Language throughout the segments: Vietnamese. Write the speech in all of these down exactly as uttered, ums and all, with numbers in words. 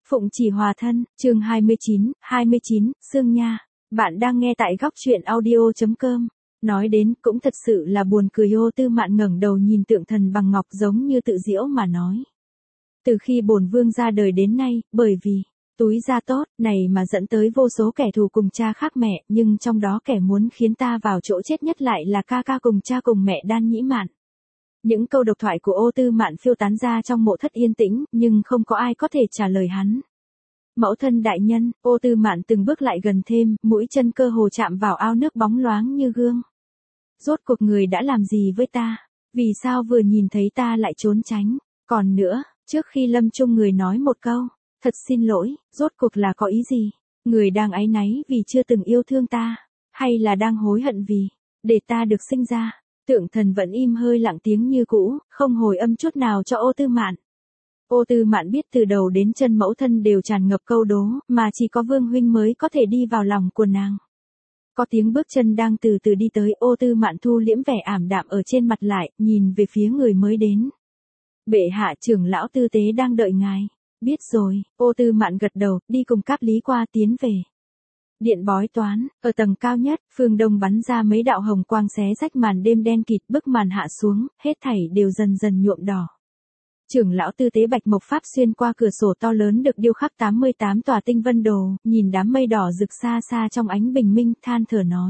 Phụng Chỉ Hòa Thân, chương hai mươi chín, hai mươi chín, Sương Nha. Bạn đang nghe tại góc truyện audio.com. Nói đến cũng thật sự là buồn cười. Ô Tư Mạn ngẩng đầu nhìn tượng thần bằng ngọc giống như tự giễu mà nói. Từ khi bổn vương ra đời đến nay, bởi vì túi da tốt này mà dẫn tới vô số kẻ thù cùng cha khác mẹ, nhưng trong đó kẻ muốn khiến ta vào chỗ chết nhất lại là ca ca cùng cha cùng mẹ Đan Nhĩ Mạn. Những câu độc thoại của Ô Tư Mạn phiêu tán ra trong mộ thất yên tĩnh, nhưng không có ai có thể trả lời hắn. Mẫu thân đại nhân, Ô Tư Mạn từng bước lại gần thêm, mũi chân cơ hồ chạm vào ao nước bóng loáng như gương. Rốt cuộc người đã làm gì với ta? Vì sao vừa nhìn thấy ta lại trốn tránh? Còn nữa, trước khi lâm chung người nói một câu, thật xin lỗi, rốt cuộc là có ý gì? Người đang áy náy vì chưa từng yêu thương ta, hay là đang hối hận vì để ta được sinh ra? Tượng thần vẫn im hơi lặng tiếng như cũ, không hồi âm chút nào cho Ô Tư Mạn. Ô Tư Mạn biết từ đầu đến chân mẫu thân đều tràn ngập câu đố, mà chỉ có Vương huynh mới có thể đi vào lòng của nàng. Có tiếng bước chân đang từ từ đi tới, Ô Tư Mạn thu liễm vẻ ảm đạm ở trên mặt lại, nhìn về phía người mới đến. Bệ hạ, trưởng lão tư tế đang đợi ngài. Biết rồi, Ô Tư Mạn gật đầu, đi cùng Cáp Lý qua tiến về điện bói toán. Ở tầng cao nhất, phương đông bắn ra mấy đạo hồng quang xé rách màn đêm đen kịt, bức màn hạ xuống, hết thảy đều dần dần nhuộm đỏ. Trưởng lão tư tế Bạch Mộc Pháp xuyên qua cửa sổ to lớn được điêu khắc tám mươi tám tòa tinh vân đồ, nhìn đám mây đỏ rực xa xa trong ánh bình minh, than thở nói.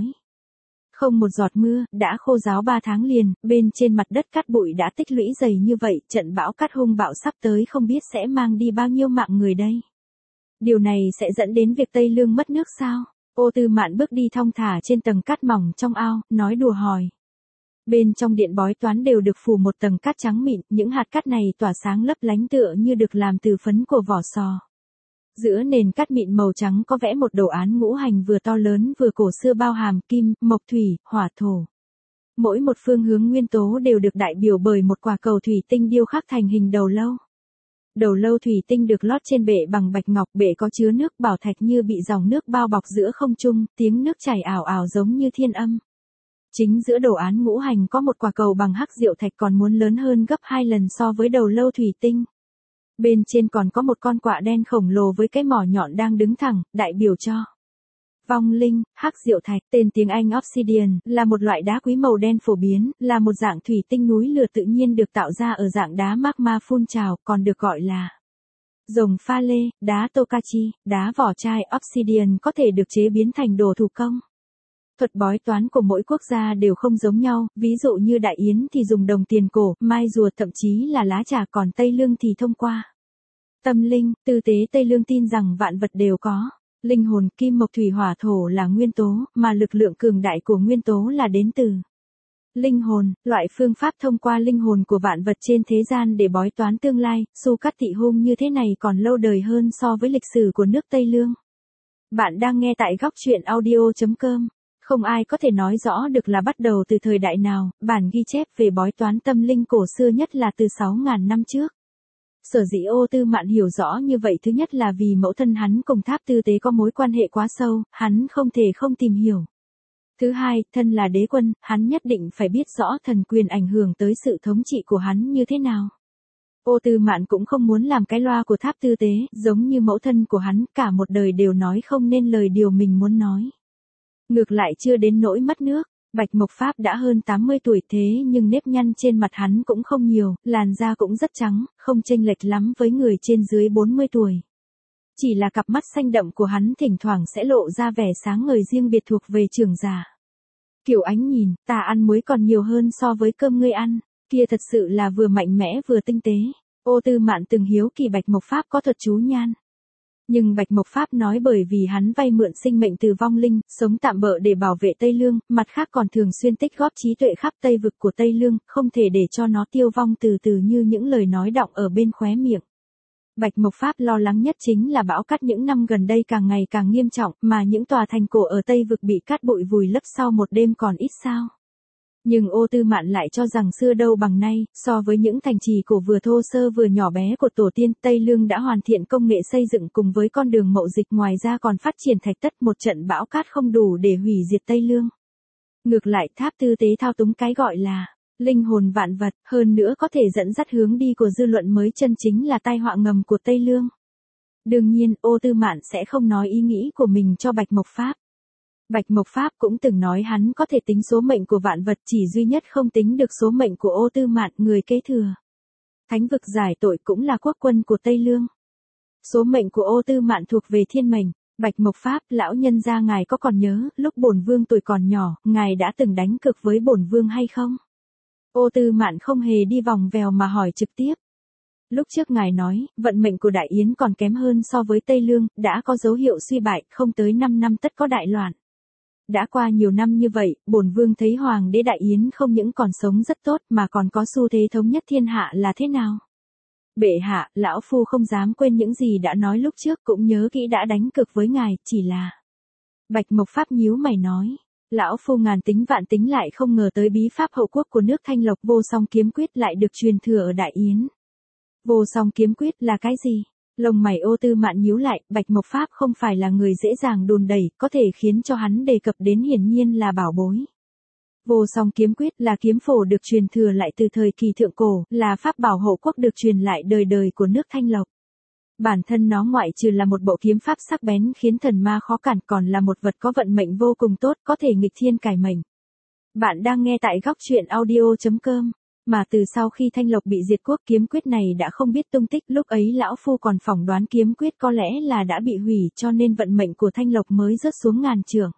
Không một giọt mưa, đã khô ráo ba tháng liền, bên trên mặt đất cát bụi đã tích lũy dày như vậy, trận bão cát hung bạo sắp tới không biết sẽ mang đi bao nhiêu mạng người đây. Điều này sẽ dẫn đến việc Tây Lương mất nước sao? Ô Tư Mạn bước đi thong thả trên tầng cát mỏng trong ao, nói đùa hỏi. Bên trong điện bói toán đều được phủ một tầng cát trắng mịn, những hạt cát này tỏa sáng lấp lánh tựa như được làm từ phấn của vỏ sò. Giữa nền cát mịn màu trắng có vẽ một đồ án ngũ hành vừa to lớn vừa cổ xưa bao hàm kim, mộc thủy, hỏa thổ. Mỗi một phương hướng nguyên tố đều được đại biểu bởi một quả cầu thủy tinh điêu khắc thành hình đầu lâu. Đầu lâu thủy tinh được lót trên bệ bằng bạch ngọc, bệ có chứa nước bảo thạch như bị dòng nước bao bọc giữa không trung, tiếng nước chảy ảo ảo giống như thiên âm. Chính giữa đồ án ngũ hành có một quả cầu bằng hắc diệu thạch còn muốn lớn hơn gấp hai lần so với đầu lâu thủy tinh. Bên trên còn có một con quạ đen khổng lồ với cái mỏ nhọn đang đứng thẳng, đại biểu cho vong linh. Hắc diệu thạch, tên tiếng Anh obsidian, là một loại đá quý màu đen phổ biến, là một dạng thủy tinh núi lửa tự nhiên được tạo ra ở dạng đá magma phun trào, còn được gọi là rồng pha lê, đá Tokachi, đá vỏ chai. Obsidian có thể được chế biến thành đồ thủ công. Thuật bói toán của mỗi quốc gia đều không giống nhau, ví dụ như Đại Yến thì dùng đồng tiền cổ, mai rùa, thậm chí là lá trà, còn Tây Lương thì thông qua tâm linh. Tư tế Tây Lương tin rằng vạn vật đều có linh hồn, kim mộc thủy hỏa thổ là nguyên tố, mà lực lượng cường đại của nguyên tố là đến từ linh hồn. Loại phương pháp thông qua linh hồn của vạn vật trên thế gian để bói toán tương lai, Su Cát Thị Hung như thế này còn lâu đời hơn so với lịch sử của nước Tây Lương. Bạn đang nghe tại góc truyện audio.com. Không ai có thể nói rõ được là bắt đầu từ thời đại nào, bản ghi chép về bói toán tâm linh cổ xưa nhất là từ sáu nghìn năm trước. Sở dĩ Ô Tư Mạn hiểu rõ như vậy, thứ nhất là vì mẫu thân hắn cùng Tháp Tư Tế có mối quan hệ quá sâu, hắn không thể không tìm hiểu. Thứ hai, thân là đế quân, hắn nhất định phải biết rõ thần quyền ảnh hưởng tới sự thống trị của hắn như thế nào. Ô Tư Mạn cũng không muốn làm cái loa của Tháp Tư Tế, giống như mẫu thân của hắn, cả một đời đều nói không nên lời điều mình muốn nói. Ngược lại chưa đến nỗi mất nước, Bạch Mộc Pháp đã hơn tám mươi tuổi thế nhưng nếp nhăn trên mặt hắn cũng không nhiều, làn da cũng rất trắng, không chênh lệch lắm với người trên dưới bốn mươi tuổi. Chỉ là cặp mắt xanh đậm của hắn thỉnh thoảng sẽ lộ ra vẻ sáng ngời riêng biệt thuộc về trưởng giả. Kiểu ánh nhìn, ta ăn muối còn nhiều hơn so với cơm ngươi ăn, kia thật sự là vừa mạnh mẽ vừa tinh tế. Ô Tư Mạn từng hiếu kỳ Bạch Mộc Pháp có thuật chú nhan. Nhưng Bạch Mộc Pháp nói bởi vì hắn vay mượn sinh mệnh từ vong linh, sống tạm bợ để bảo vệ Tây Lương, mặt khác còn thường xuyên tích góp trí tuệ khắp Tây vực của Tây Lương, không thể để cho nó tiêu vong từ từ như những lời nói đọng ở bên khóe miệng. Bạch Mộc Pháp lo lắng nhất chính là bão cát những năm gần đây càng ngày càng nghiêm trọng, mà những tòa thành cổ ở Tây vực bị cát bụi vùi lấp sau một đêm còn ít sao. Nhưng Ô Tư Mạn lại cho rằng xưa đâu bằng nay, so với những thành trì cổ vừa thô sơ vừa nhỏ bé của tổ tiên, Tây Lương đã hoàn thiện công nghệ xây dựng cùng với con đường mậu dịch, ngoài ra còn phát triển thạch tất, một trận bão cát không đủ để hủy diệt Tây Lương. Ngược lại Tháp Tư Tế thao túng cái gọi là linh hồn vạn vật, hơn nữa có thể dẫn dắt hướng đi của dư luận mới, chân chính là tai họa ngầm của Tây Lương. Đương nhiên, Ô Tư Mạn sẽ không nói ý nghĩ của mình cho Bạch Mộc Pháp. Bạch Mộc Pháp cũng từng nói hắn có thể tính số mệnh của vạn vật, chỉ duy nhất không tính được số mệnh của Ô Tư Mạn, người kế thừa. Thánh vực giải tội cũng là quốc quân của Tây Lương. Số mệnh của Ô Tư Mạn thuộc về thiên mệnh. Bạch Mộc Pháp, lão nhân gia ngài có còn nhớ, lúc bổn vương tuổi còn nhỏ, ngài đã từng đánh cược với bổn vương hay không? Ô Tư Mạn không hề đi vòng vèo mà hỏi trực tiếp. Lúc trước ngài nói, vận mệnh của Đại Yến còn kém hơn so với Tây Lương, đã có dấu hiệu suy bại, không tới năm năm tất có đại loạn. Đã qua nhiều năm như vậy, bổn vương thấy Hoàng đế Đại Yến không những còn sống rất tốt mà còn có xu thế thống nhất thiên hạ là thế nào? Bệ hạ, lão phu không dám quên những gì đã nói lúc trước, cũng nhớ kỹ đã đánh cược với ngài, chỉ là... Bạch Mộc Pháp nhíu mày nói. Lão phu ngàn tính vạn tính lại không ngờ tới bí pháp hậu quốc của nước Thanh Lộc Vô Song Kiếm Quyết lại được truyền thừa ở Đại Yến. Vô Song Kiếm Quyết là cái gì? Lông mày Ô Tư Mạn nhíu lại, Bạch Mộc Pháp không phải là người dễ dàng đùn đẩy, có thể khiến cho hắn đề cập đến hiển nhiên là bảo bối. Vô Song Kiếm Quyết là kiếm phổ được truyền thừa lại từ thời kỳ thượng cổ, là pháp bảo hộ quốc được truyền lại đời đời của nước Thanh Lộc. Bản thân nó ngoại trừ là một bộ kiếm pháp sắc bén khiến thần ma khó cản, còn là một vật có vận mệnh vô cùng tốt, có thể nghịch thiên cải mệnh. Bạn đang nghe tại góc truyện audio chấm com. Mà từ sau khi Thanh Lộc bị diệt quốc, kiếm quyết này đã không biết tung tích, lúc ấy lão phu còn phỏng đoán kiếm quyết có lẽ là đã bị hủy, cho nên vận mệnh của Thanh Lộc mới rớt xuống ngàn trượng.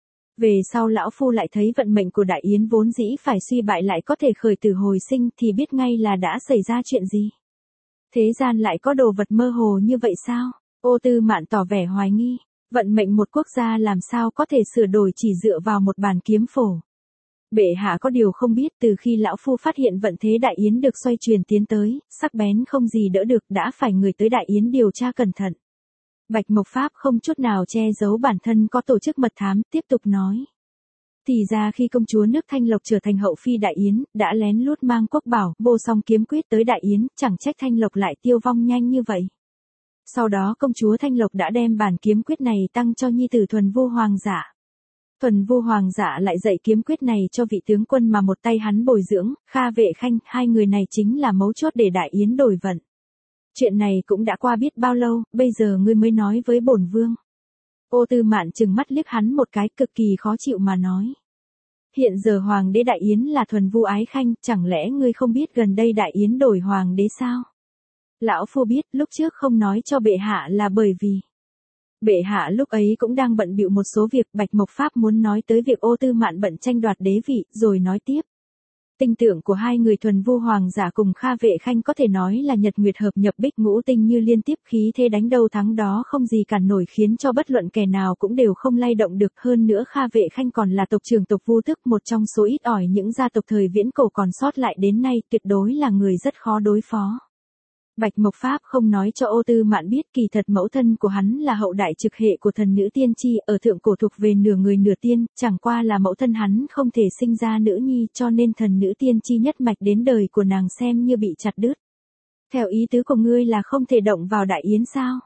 Về sau lão phu lại thấy vận mệnh của Đại Yến vốn dĩ phải suy bại lại có thể khởi tử hồi sinh, thì biết ngay là đã xảy ra chuyện gì. Thế gian lại có đồ vật mơ hồ như vậy sao? Ô Tư Mạn tỏ vẻ hoài nghi, vận mệnh một quốc gia làm sao có thể sửa đổi chỉ dựa vào một bàn kiếm phổ. Bệ hạ có điều không biết, từ khi lão phu phát hiện vận thế Đại Yến được xoay truyền tiến tới, sắc bén không gì đỡ được, đã phải người tới Đại Yến điều tra cẩn thận. Bạch Mộc Pháp không chút nào che giấu bản thân có tổ chức mật thám, tiếp tục nói. Thì ra khi công chúa nước Thanh Lộc trở thành hậu phi Đại Yến, đã lén lút mang quốc bảo, Vô Song Kiếm Quyết tới Đại Yến, chẳng trách Thanh Lộc lại tiêu vong nhanh như vậy. Sau đó công chúa Thanh Lộc đã đem bản kiếm quyết này tăng cho nhi tử Thuần Vu Hoàng giả. Thuần Vu Hoàng giả lại dạy kiếm quyết này cho vị tướng quân mà một tay hắn bồi dưỡng, Kha Vệ Khanh, hai người này chính là mấu chốt để Đại Yến đổi vận. Chuyện này cũng đã qua biết bao lâu, bây giờ ngươi mới nói với bổn vương. Ô Tư Mạn trừng mắt liếc hắn một cái, cực kỳ khó chịu mà nói. Hiện giờ Hoàng đế Đại Yến là Thuần Vu Ái Khanh, chẳng lẽ ngươi không biết gần đây Đại Yến đổi Hoàng đế sao? Lão phu biết, lúc trước không nói cho bệ hạ là bởi vì... Bệ hạ lúc ấy cũng đang bận bịu một số việc. Bạch Mộc Pháp muốn nói tới việc Ô Tư Mạn bận tranh đoạt đế vị, rồi nói tiếp. Tinh tượng của hai người Thuần Vu Hoàng giả cùng Kha Vệ Khanh có thể nói là nhật nguyệt hợp nhập, bích ngũ tinh như liên tiếp, khí thế đánh đâu thắng đó không gì cản nổi, khiến cho bất luận kẻ nào cũng đều không lay động được. Hơn nữa Kha Vệ Khanh còn là tộc trưởng tộc Vu Tước, một trong số ít ỏi những gia tộc thời viễn cổ còn sót lại đến nay, tuyệt đối là người rất khó đối phó. Bạch Mộc Pháp không nói cho Ô Tư Mạn biết, kỳ thật mẫu thân của hắn là hậu đại trực hệ của thần nữ tiên tri, ở thượng cổ thuộc về nửa người nửa tiên, chẳng qua là mẫu thân hắn không thể sinh ra nữ nhi, cho nên thần nữ tiên tri nhất mạch đến đời của nàng xem như bị chặt đứt. Theo ý tứ của ngươi là không thể động vào Đại Yến sao?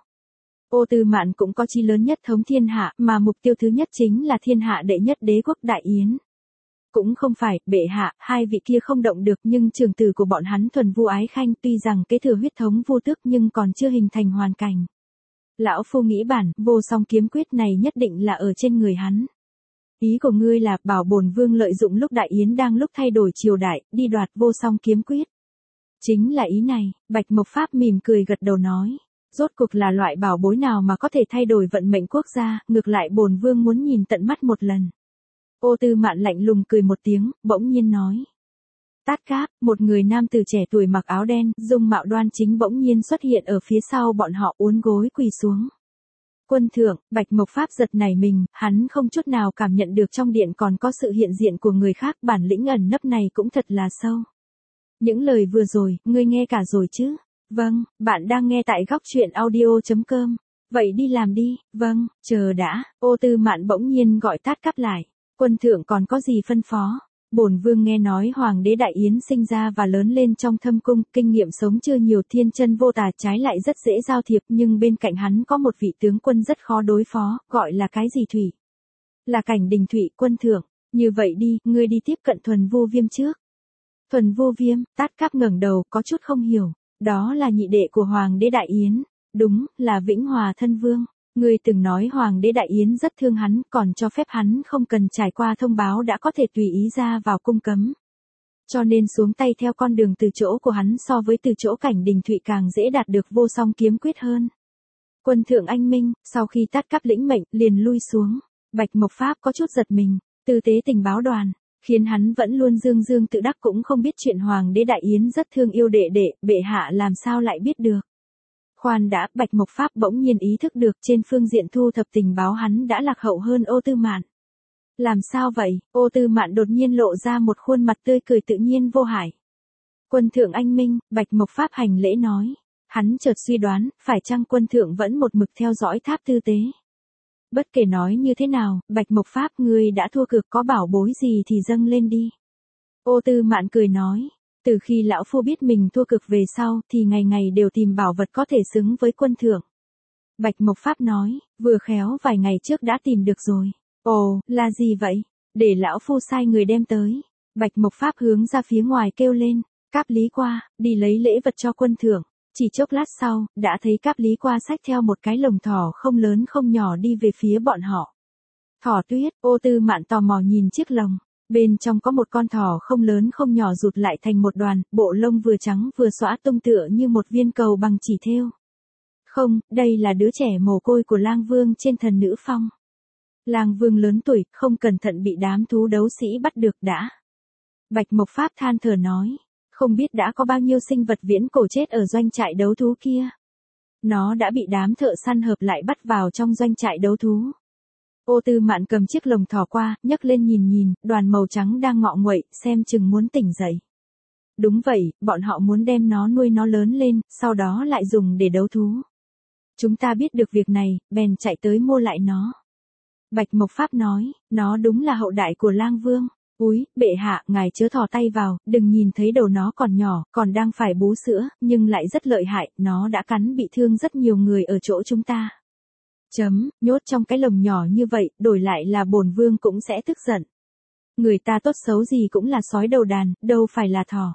Ô Tư Mạn cũng có chí lớn nhất thống thiên hạ, mà mục tiêu thứ nhất chính là thiên hạ đệ nhất đế quốc Đại Yến. Cũng không phải, bệ hạ, hai vị kia không động được, nhưng trường tử của bọn hắn Thuần Vu Ái Khanh tuy rằng kế thừa huyết thống Vu Tước nhưng còn chưa hình thành hoàn cảnh. Lão phu nghĩ bản, Vô Song Kiếm Quyết này nhất định là ở trên người hắn. Ý của ngươi là bảo bổn vương lợi dụng lúc Đại Yến đang lúc thay đổi triều đại, đi đoạt Vô Song Kiếm Quyết. Chính là ý này, Bạch Mộc Pháp mỉm cười gật đầu nói. Rốt cuộc là loại bảo bối nào mà có thể thay đổi vận mệnh quốc gia, ngược lại bổn vương muốn nhìn tận mắt một lần. Ô Tư Mạn lạnh lùng cười một tiếng, bỗng nhiên nói. Tát Cáp, một người nam tử trẻ tuổi mặc áo đen, dung mạo đoan chính bỗng nhiên xuất hiện ở phía sau bọn họ, uốn gối quỳ xuống. Quân thượng, Bạch Mộc Pháp giật nảy mình, hắn không chút nào cảm nhận được trong điện còn có sự hiện diện của người khác, bản lĩnh ẩn nấp này cũng thật là sâu. Những lời vừa rồi, ngươi nghe cả rồi chứ? Vâng, bạn đang nghe tại góc truyện audio chấm com. Vậy đi làm đi, vâng, chờ đã. Ô Tư Mạn bỗng nhiên gọi Tát Cáp lại. Quân thượng còn có gì phân phó? Bổn vương nghe nói Hoàng đế Đại Yến sinh ra và lớn lên trong thâm cung, kinh nghiệm sống chưa nhiều, thiên chân vô tà, trái lại rất dễ giao thiệp, nhưng bên cạnh hắn có một vị tướng quân rất khó đối phó, gọi là cái gì Thủy? Là Cảnh Đình Thụy, quân thượng. Như vậy đi, ngươi đi tiếp cận Thuần Vu Viêm trước. Thuần Vu Viêm, Tát Cáp ngẩng đầu, có chút không hiểu. Đó là nhị đệ của Hoàng đế Đại Yến. Đúng, là Vĩnh Hòa thân vương. Ngươi từng nói Hoàng đế Đại Yến rất thương hắn, còn cho phép hắn không cần trải qua thông báo đã có thể tùy ý ra vào cung cấm. Cho nên xuống tay theo con đường từ chỗ của hắn so với từ chỗ Cảnh Đình Thụy càng dễ đạt được vô song kiếm quyết hơn. Quân thượng anh minh, sau khi tát cáp lĩnh mệnh, liền lui xuống. Bạch Mộc Pháp có chút giật mình, tư tế tình báo đoàn, khiến hắn vẫn luôn dương dương tự đắc cũng không biết chuyện Hoàng đế Đại Yến rất thương yêu đệ đệ, bệ hạ làm sao lại biết được. Khoan đã, Bạch Mộc Pháp bỗng nhiên ý thức được trên phương diện thu thập tình báo hắn đã lạc hậu hơn Ô Tư Mạn. Làm sao vậy? Ô Tư Mạn đột nhiên lộ ra một khuôn mặt tươi cười tự nhiên vô hại. Quân thượng anh minh, Bạch Mộc Pháp hành lễ nói. Hắn chợt suy đoán, phải chăng quân thượng vẫn một mực theo dõi Tháp Tư Tế. Bất kể nói như thế nào, Bạch Mộc Pháp ngươi đã thua cược, có bảo bối gì thì dâng lên đi. Ô Tư Mạn cười nói. Từ khi lão phu biết mình thua cực về sau, thì ngày ngày đều tìm bảo vật có thể xứng với quân thượng. Bạch Mộc Pháp nói, vừa khéo vài ngày trước đã tìm được rồi. Ồ, là gì vậy? Để lão phu sai người đem tới. Bạch Mộc Pháp hướng ra phía ngoài kêu lên, Cáp Lý Qua, đi lấy lễ vật cho quân thượng. Chỉ chốc lát sau, đã thấy Cáp Lý Qua xách theo một cái lồng thỏ không lớn không nhỏ đi về phía bọn họ. Thỏ tuyết, Ô Tư Mạn tò mò nhìn chiếc lồng. Bên trong có một con thỏ không lớn không nhỏ rụt lại thành một đoàn, bộ lông vừa trắng vừa xõa tung tựa như một viên cầu bằng chỉ thêu. Không, đây là đứa trẻ mồ côi của Lang Vương trên Thần Nữ Phong. Lang Vương lớn tuổi, không cẩn thận bị đám thú đấu sĩ bắt được đã. Bạch Mộc Pháp than thở nói, không biết đã có bao nhiêu sinh vật viễn cổ chết ở doanh trại đấu thú kia. Nó đã bị đám thợ săn hợp lại bắt vào trong doanh trại đấu thú. Ô Tư Mạn cầm chiếc lồng thỏ qua, nhấc lên nhìn nhìn, đoàn màu trắng đang ngọ nguậy, xem chừng muốn tỉnh dậy. Đúng vậy, bọn họ muốn đem nó nuôi nó lớn lên, sau đó lại dùng để đấu thú. Chúng ta biết được việc này, bèn chạy tới mua lại nó. Bạch Mộc Pháp nói, nó đúng là hậu đại của Lang Vương. Úi, bệ hạ, ngài chớ thò tay vào, đừng nhìn thấy đầu nó còn nhỏ, còn đang phải bú sữa, nhưng lại rất lợi hại, nó đã cắn bị thương rất nhiều người ở chỗ chúng ta. Chấm, nhốt trong cái lồng nhỏ như vậy, đổi lại là bổn vương cũng sẽ tức giận. Người ta tốt xấu gì cũng là sói đầu đàn, đâu phải là thỏ.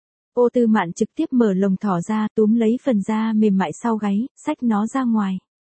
Ô Tư Mạn trực tiếp mở lồng thỏ ra, túm lấy phần da mềm mại sau gáy, xách nó ra ngoài.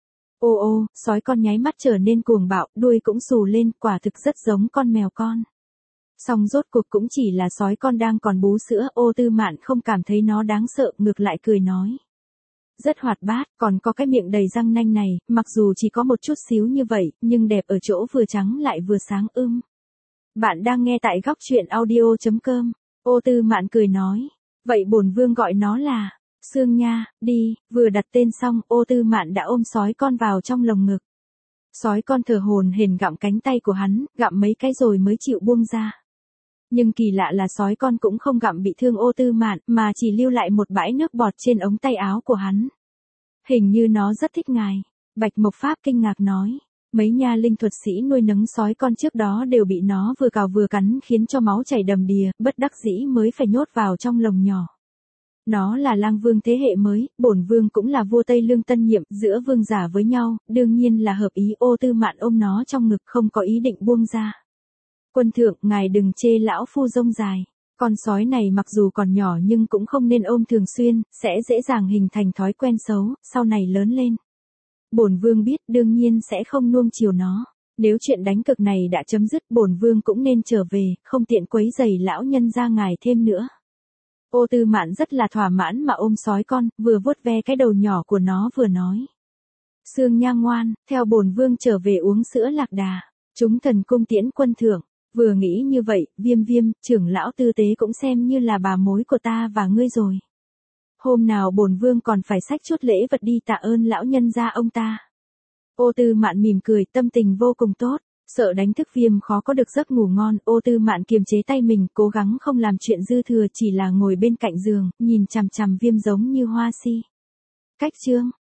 Ô ô, sói con nháy mắt trở nên cuồng bạo, đuôi cũng xù lên, quả thực rất giống con mèo con. Song rốt cuộc cũng chỉ là sói con đang còn bú sữa, Ô Tư Mạn không cảm thấy nó đáng sợ, ngược lại cười nói. Rất hoạt bát, còn có cái miệng đầy răng nanh này, mặc dù chỉ có một chút xíu như vậy, nhưng đẹp ở chỗ vừa trắng lại vừa sáng ưm. Bạn đang nghe tại góc truyện audio chấm com. Ô Tư Mạn cười nói. Vậy bổn vương gọi nó là Sương Nha, đi, vừa đặt tên xong, Ô Tư Mạn đã ôm sói con vào trong lồng ngực. Sói con thở hổn hển gặm cánh tay của hắn, gặm mấy cái rồi mới chịu buông ra. Nhưng kỳ lạ là sói con cũng không gặm bị thương Ô Tư Mạn, mà chỉ lưu lại một bãi nước bọt trên ống tay áo của hắn. Hình như nó rất thích ngài. Bạch Mộc Pháp kinh ngạc nói. Mấy nha linh thuật sĩ nuôi nấng sói con trước đó đều bị nó vừa cào vừa cắn khiến cho máu chảy đầm đìa, bất đắc dĩ mới phải nhốt vào trong lồng nhỏ. Nó là Lang Vương thế hệ mới, bổn vương cũng là vua Tây Lương tân nhiệm, giữa vương giả với nhau, đương nhiên là hợp ý. Ô Tư Mạn ôm nó trong ngực không có ý định buông ra. Quân thượng, ngài đừng chê lão phu rông dài. Con sói này mặc dù còn nhỏ nhưng cũng không nên ôm thường xuyên, sẽ dễ dàng hình thành thói quen xấu, sau này lớn lên. Bổn vương biết, đương nhiên sẽ không nuông chiều nó. Nếu chuyện đánh cược này đã chấm dứt, bổn vương cũng nên trở về, không tiện quấy rầy lão nhân gia ngài thêm nữa. Ô Tư Mạn rất là thỏa mãn mà ôm sói con, vừa vuốt ve cái đầu nhỏ của nó vừa nói. Sương Nha ngoan, theo bổn vương trở về uống sữa lạc đà. Chúng thần cung tiễn quân thượng. Vừa nghĩ như vậy, Viêm Viêm, trưởng lão tư tế cũng xem như là bà mối của ta và ngươi rồi. Hôm nào bổn vương còn phải xách chút lễ vật đi tạ ơn lão nhân gia ông ta. Ô Tư Mạn mỉm cười, tâm tình vô cùng tốt. Sợ đánh thức Viêm khó có được giấc ngủ ngon, Ô Tư Mạn kiềm chế tay mình, cố gắng không làm chuyện dư thừa, chỉ là ngồi bên cạnh giường, nhìn chằm chằm Viêm giống như hoa si. Cách chương